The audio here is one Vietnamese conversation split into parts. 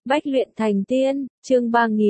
Bách luyện thành tiên, chương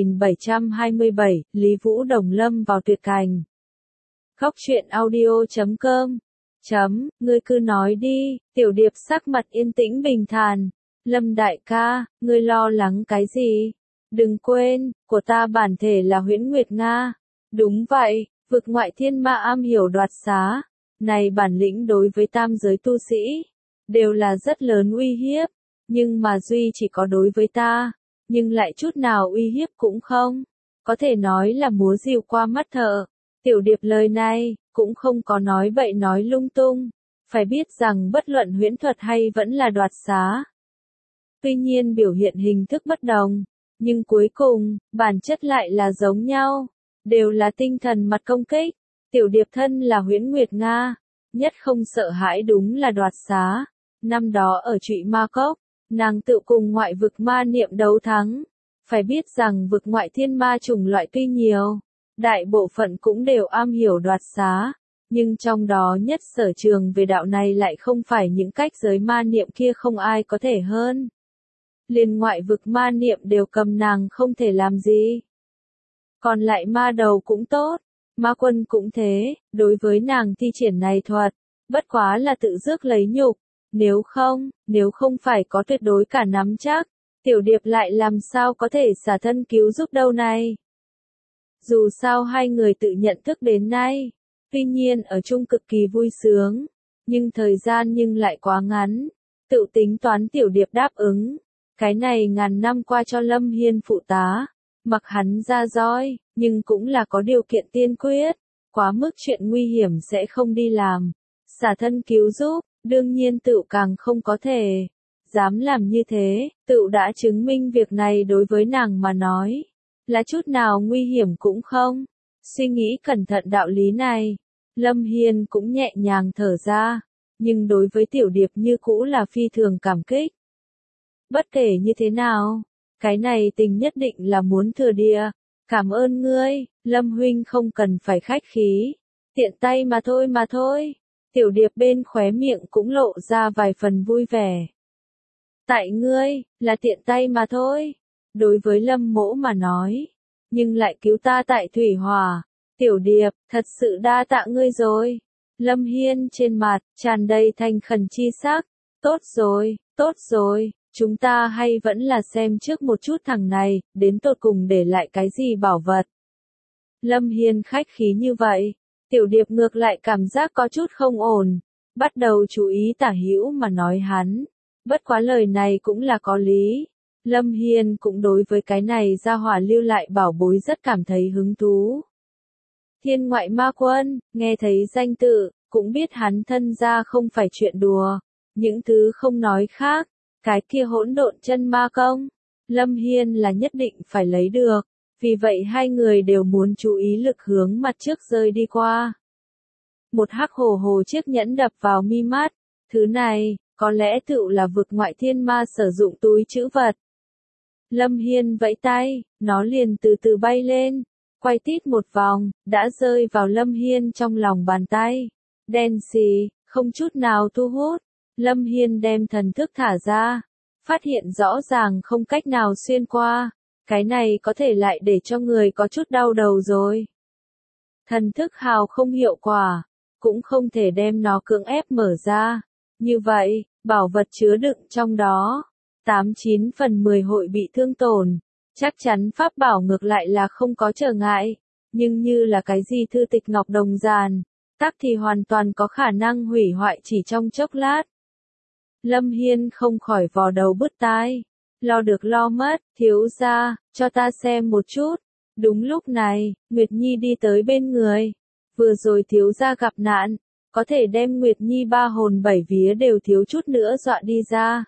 3727, Lý Vũ Đồng lâm vào tuyệt cảnh. Góc truyện audio.com. Ngươi cứ nói đi, Tiểu Điệp sắc mặt yên tĩnh bình thản. Lâm đại ca, ngươi lo lắng cái gì? Đừng quên, của ta bản thể là Huyễn Nguyệt Nga. Đúng vậy, vực ngoại thiên ma am hiểu đoạt xá. Này bản lĩnh đối với tam giới tu sĩ, đều là rất lớn uy hiếp. Nhưng mà duy chỉ có đối với ta, nhưng lại chút nào uy hiếp cũng không. Có thể nói là múa rìu qua mắt thợ. Tiểu Điệp lời này, cũng không có nói bậy nói lung tung. Phải biết rằng bất luận huyễn thuật hay vẫn là đoạt xá. Tuy nhiên biểu hiện hình thức bất đồng, nhưng cuối cùng, bản chất lại là giống nhau. Đều là tinh thần mặt công kích. Tiểu Điệp thân là Huyễn Nguyệt Nga, nhất không sợ hãi đúng là đoạt xá. Năm đó ở Trụy Ma Cốc, nàng tự cùng ngoại vực ma niệm đấu thắng. Phải biết rằng vực ngoại thiên ma chủng loại tuy nhiều, đại bộ phận cũng đều am hiểu đoạt xá. Nhưng trong đó nhất sở trường về đạo này lại không phải những cách giới ma niệm kia không ai có thể hơn. Liền ngoại vực ma niệm đều cầm nàng không thể làm gì. Còn lại ma đầu cũng tốt, ma quân cũng thế, đối với nàng thi triển này thuật, bất quá là tự rước lấy nhục. Nếu không phải có tuyệt đối cả nắm chắc, Tiểu Điệp lại làm sao có thể xả thân cứu giúp đâu này. Dù sao hai người tự nhận thức đến nay, tuy nhiên ở chung cực kỳ vui sướng, nhưng thời gian nhưng lại quá ngắn, tự tính toán Tiểu Điệp đáp ứng. Cái này ngàn năm qua cho Lâm Hiên phụ tá, mặc hắn ra roi, nhưng cũng là có điều kiện tiên quyết, quá mức chuyện nguy hiểm sẽ không đi làm, xả thân cứu giúp. Đương nhiên tự càng không có thể. Dám làm như thế, tự đã chứng minh việc này đối với nàng mà nói, là chút nào nguy hiểm cũng không. Suy nghĩ cẩn thận đạo lý này, Lâm Hiên cũng nhẹ nhàng thở ra, nhưng đối với Tiểu Điệp như cũ là phi thường cảm kích. Bất kể như thế nào, cái này tình nhất định là muốn thừa địa. Cảm ơn ngươi, Lâm huynh không cần phải khách khí, tiện tay mà thôi. Tiểu Điệp bên khóe miệng cũng lộ ra vài phần vui vẻ. Tại ngươi, là tiện tay mà thôi. Đối với Lâm mỗ mà nói. Nhưng lại cứu ta tại thủy hỏa. Tiểu Điệp, thật sự đa tạ ngươi rồi. Lâm Hiên trên mặt, tràn đầy thành khẩn chi sắc. Tốt rồi, chúng ta hay vẫn là xem trước một chút thằng này, đến tột cùng để lại cái gì bảo vật. Lâm Hiên khách khí như vậy. Tiểu Điệp ngược lại cảm giác có chút không ổn, bắt đầu chú ý tả hữu mà nói hắn. Bất quá lời này cũng là có lý. Lâm Hiên cũng đối với cái này ra hỏa lưu lại bảo bối rất cảm thấy hứng thú. Thiên ngoại ma quân, nghe thấy danh tự, cũng biết hắn thân ra không phải chuyện đùa. Những thứ không nói khác, cái kia hỗn độn chân ma công, Lâm Hiên là nhất định phải lấy được. Vì vậy hai người đều muốn chú ý lực hướng mặt trước rơi đi qua. Một hắc hồ chiếc nhẫn đập vào mi mắt, thứ này, có lẽ tựu là vực ngoại thiên ma sử dụng túi trữ vật. Lâm Hiên vẫy tay, nó liền từ từ bay lên, quay tít một vòng, đã rơi vào Lâm Hiên trong lòng bàn tay. Đen xì, không chút nào thu hút, Lâm Hiên đem thần thức thả ra, phát hiện rõ ràng không cách nào xuyên qua. Cái này có thể lại để cho người có chút đau đầu rồi. Thần thức hào không hiệu quả, cũng không thể đem nó cưỡng ép mở ra. Như vậy, bảo vật chứa đựng trong đó, 89 phần 10 hội bị thương tổn. Chắc chắn pháp bảo ngược lại là không có trở ngại, nhưng như là cái gì thư tịch ngọc đồng giàn, tắc thì hoàn toàn có khả năng hủy hoại chỉ trong chốc lát. Lâm Hiên không khỏi vò đầu bứt tai. Lo được lo mất, thiếu gia, cho ta xem một chút. Đúng lúc này, Nguyệt Nhi đi tới bên người. Vừa rồi thiếu gia gặp nạn, có thể đem Nguyệt Nhi ba hồn bảy vía đều thiếu chút nữa dọa đi ra.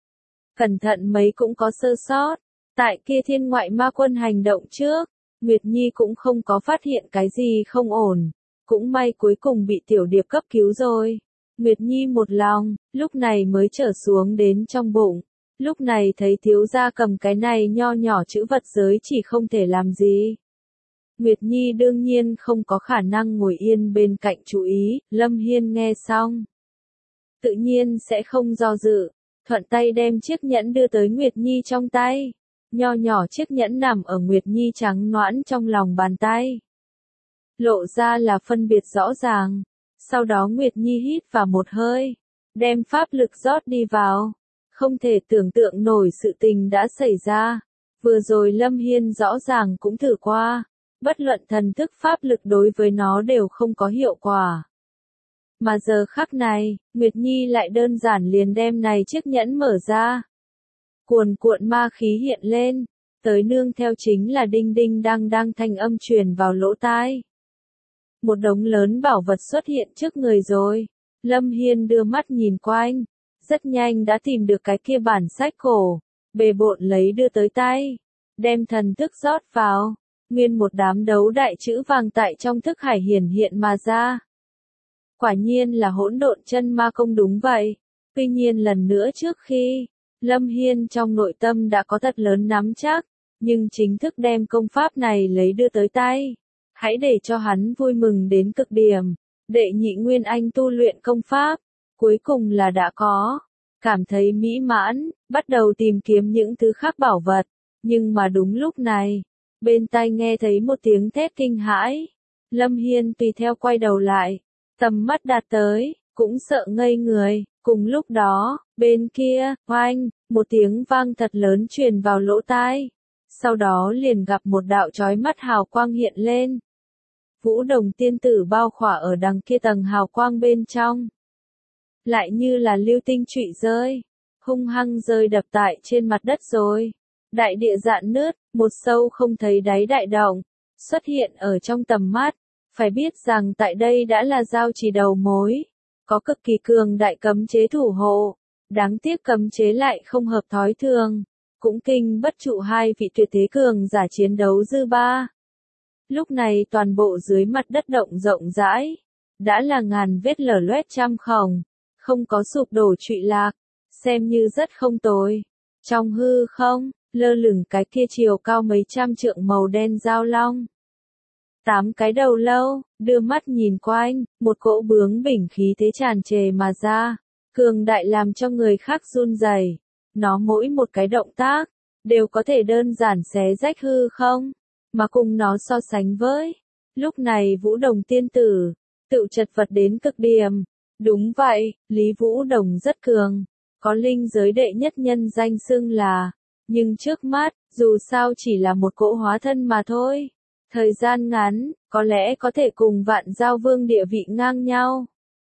Cẩn thận mấy cũng có sơ sót. Tại kia thiên ngoại ma quân hành động trước, Nguyệt Nhi cũng không có phát hiện cái gì không ổn. Cũng may cuối cùng bị Tiểu Điệp cấp cứu rồi. Nguyệt Nhi một lòng, lúc này mới trở xuống đến trong bụng. Lúc này thấy thiếu gia cầm cái này nho nhỏ chữ vật giới chỉ không thể làm gì. Nguyệt Nhi đương nhiên không có khả năng ngồi yên bên cạnh chú ý, Lâm Hiên nghe xong. Tự nhiên sẽ không do dự, thuận tay đem chiếc nhẫn đưa tới Nguyệt Nhi trong tay. nho nhỏ chiếc nhẫn nằm ở Nguyệt Nhi trắng nõn trong lòng bàn tay. Lộ ra là phân biệt rõ ràng. Sau đó Nguyệt Nhi hít vào một hơi, đem pháp lực rót đi vào. Không thể tưởng tượng nổi sự tình đã xảy ra. Vừa rồi Lâm Hiên rõ ràng cũng thử qua. Bất luận thần thức pháp lực đối với nó đều không có hiệu quả. Mà giờ khắc này, Nguyệt Nhi lại đơn giản liền đem này chiếc nhẫn mở ra. Cuồn cuộn ma khí hiện lên, tới nương theo chính là đinh đinh đang thanh âm truyền vào lỗ tai. Một đống lớn bảo vật xuất hiện trước người rồi. Lâm Hiên đưa mắt nhìn quanh, rất nhanh đã tìm được cái kia bản sách cổ, bề bộn lấy đưa tới tay, đem thần thức rót vào, nguyên một đám đấu đại chữ vàng tại trong thức hải hiển hiện mà ra. Quả nhiên là hỗn độn chân ma công đúng vậy. Tuy nhiên lần nữa trước khi, Lâm Hiên trong nội tâm đã có thật lớn nắm chắc, nhưng chính thức đem công pháp này lấy đưa tới tay. Hãy để cho hắn vui mừng đến cực điểm. Đệ nhị nguyên anh tu luyện công pháp, cuối cùng là đã có. Cảm thấy mỹ mãn, bắt đầu tìm kiếm những thứ khác bảo vật. Nhưng mà đúng lúc này, bên tai nghe thấy một tiếng thét kinh hãi. Lâm Hiên tùy theo quay đầu lại, tầm mắt đạt tới, cũng sợ ngây người. Cùng lúc đó, bên kia, oanh, một tiếng vang thật lớn truyền vào lỗ tai. Sau đó liền gặp một đạo chói mắt hào quang hiện lên. Vũ Đồng tiên tử bao khỏa ở đằng kia tầng hào quang bên trong. Lại như là lưu tinh trụy rơi, hung hăng rơi đập tại trên mặt đất rồi. Đại địa rạn nứt, một sâu không thấy đáy đại động, xuất hiện ở trong tầm mắt. Phải biết rằng tại đây đã là giao trì đầu mối, có cực kỳ cường đại cấm chế thủ hộ. Đáng tiếc cấm chế lại không hợp thói thường, cũng kinh bất trụ hai vị tuyệt thế cường giả chiến đấu dư ba. Lúc này toàn bộ dưới mặt đất động rộng rãi, đã là ngàn vết lở loét trăm khổng, không có sụp đổ trụy lạc, xem như rất không tồi. Trong hư không, lơ lửng cái kia chiều cao mấy trăm trượng màu đen giao long. 8 cái đầu lâu, đưa mắt nhìn quanh, một cỗ bướng bỉnh khí thế tràn trề mà ra, cường đại làm cho người khác run rẩy. Nó mỗi một cái động tác, đều có thể đơn giản xé rách hư không. Mà cùng nó so sánh với, lúc này Vũ Đồng tiên tử, tự chật vật đến cực điểm. Đúng vậy, Lý Vũ Đồng rất cường, có linh giới đệ nhất nhân danh xưng là, nhưng trước mắt, dù sao chỉ là một cỗ hóa thân mà thôi. Thời gian ngắn, có lẽ có thể cùng Vạn Giao Vương địa vị ngang nhau.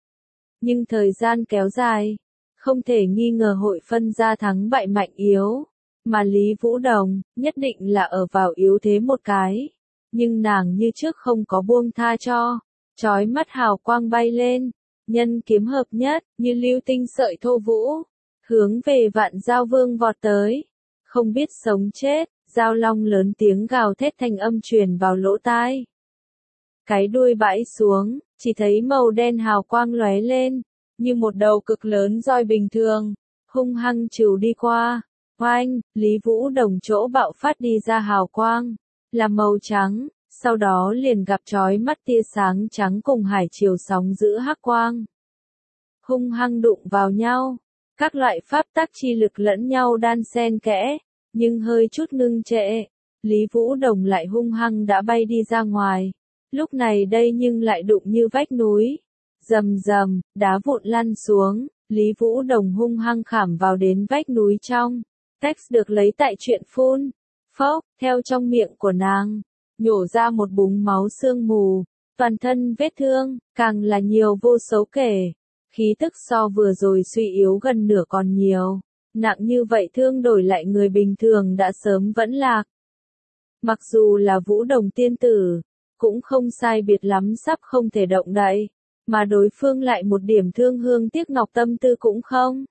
Nhưng thời gian kéo dài, không thể nghi ngờ hội phân ra thắng bại mạnh yếu. Mà Lý Vũ Đồng, nhất định là ở vào yếu thế một cái. Nhưng nàng như trước không có buông tha cho. Chói mắt hào quang bay lên. Nhân kiếm hợp nhất, như lưu tinh sợi thô vũ. Hướng về Vạn Giao Vương vọt tới. Không biết sống chết, Giao Long lớn tiếng gào thét thanh âm truyền vào lỗ tai. Cái đuôi bãi xuống, chỉ thấy màu đen hào quang lóe lên. Như một đầu cực lớn roi bình thường. Hung hăng trừu đi qua. Oanh, Lý Vũ Đồng chỗ bạo phát đi ra hào quang, là màu trắng, sau đó liền gặp chói mắt tia sáng trắng cùng hải chiều sóng giữ hắc quang. Hung hăng đụng vào nhau, các loại pháp tắc chi lực lẫn nhau đan xen kẽ, nhưng hơi chút ngưng trệ, Lý Vũ Đồng lại hung hăng đã bay đi ra ngoài. Lúc này đây nhưng lại đụng như vách núi, rầm rầm, đá vụn lăn xuống, Lý Vũ Đồng hung hăng khảm vào đến vách núi trong. Text được lấy tại truyện phun. Phốc, theo trong miệng của nàng, nhổ ra một búng máu sương mù, toàn thân vết thương, càng là nhiều vô số kể. Khí tức so vừa rồi suy yếu gần nửa còn nhiều. Nặng như vậy thương đổi lại người bình thường đã sớm vẫn lạc. Mặc dù là Vũ Đồng tiên tử, cũng không sai biệt lắm sắp không thể động đậy, mà đối phương lại một điểm thương hương tiếc ngọc tâm tư cũng không.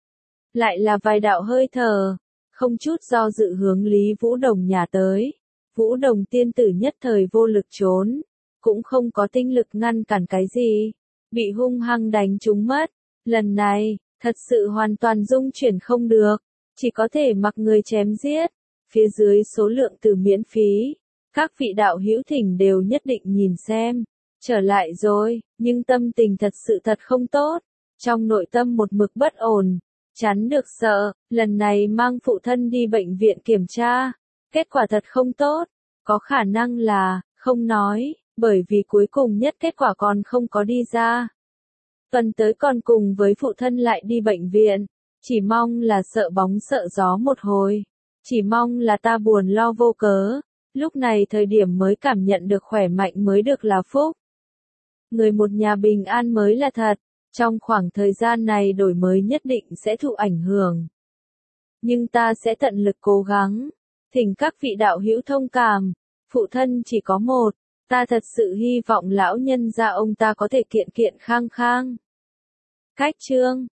Lại là vài đạo hơi thở, không chút do dự hướng Lý Vũ Đồng nhả tới. Vũ Đồng tiên tử nhất thời vô lực trốn, cũng không có tinh lực ngăn cản cái gì, bị hung hăng đánh trúng mất. Lần này, thật sự hoàn toàn dung chuyển không được, chỉ có thể mặc người chém giết. Phía dưới số lượng từ miễn phí, các vị đạo hữu thỉnh đều nhất định nhìn xem. Trở lại rồi, nhưng tâm tình thật sự thật không tốt, trong nội tâm một mực bất ổn. Chắn được sợ, lần này mang phụ thân đi bệnh viện kiểm tra. Kết quả thật không tốt, có khả năng là, không nói, bởi vì cuối cùng nhất kết quả còn không có đi ra. Tuần tới còn cùng với phụ thân lại đi bệnh viện, chỉ mong là sợ bóng sợ gió một hồi. Chỉ mong là ta buồn lo vô cớ, lúc này thời điểm mới cảm nhận được khỏe mạnh mới được là phúc. Người một nhà bình an mới là thật, trong khoảng thời gian này đổi mới nhất định sẽ thụ ảnh hưởng. Nhưng ta sẽ tận lực cố gắng, thỉnh các vị đạo hữu thông cảm, phụ thân chỉ có một, ta thật sự hy vọng lão nhân gia ông ta có thể kiện kiện khang khang. Cách chương